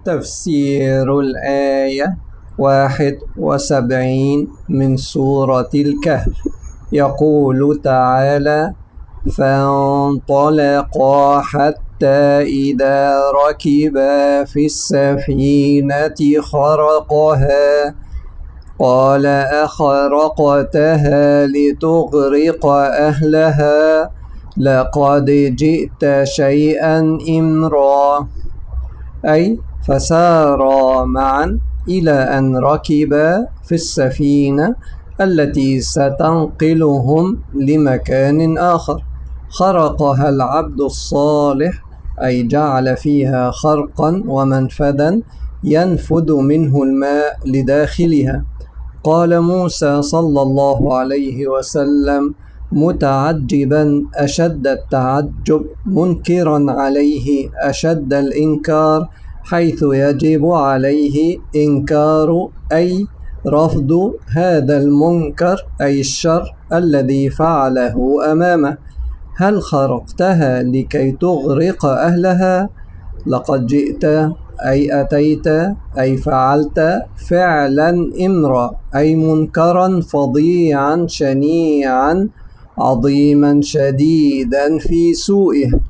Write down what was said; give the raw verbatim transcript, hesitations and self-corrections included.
تفسير الآية واحد وسبعين من سورة الكهف. يقول تعالى: فانطلقا حتى إذا ركبا في السفينة خرقها قال أخرقتها لتغرق أهلها لقد جئت شيئا إمرا، أي فسارا معا إلى أن ركبا في السفينة التي ستنقلهم لمكان آخر. خرقها العبد الصالح، أي جعل فيها خرقا ومنفذا ينفذ منه الماء لداخلها. قال موسى صلى الله عليه وسلم متعجبا أشد التعجب، منكرا عليه أشد الإنكار، حيث يجب عليه إنكار أي رفض هذا المنكر أي الشر الذي فعله أمامه. هل خرقتها لكي تغرق أهلها؟ لقد جئت أي أتيت أي فعلت فعلا إمرا، أي منكرا فظيعا شنيعا عظيما شديدا في سوءه.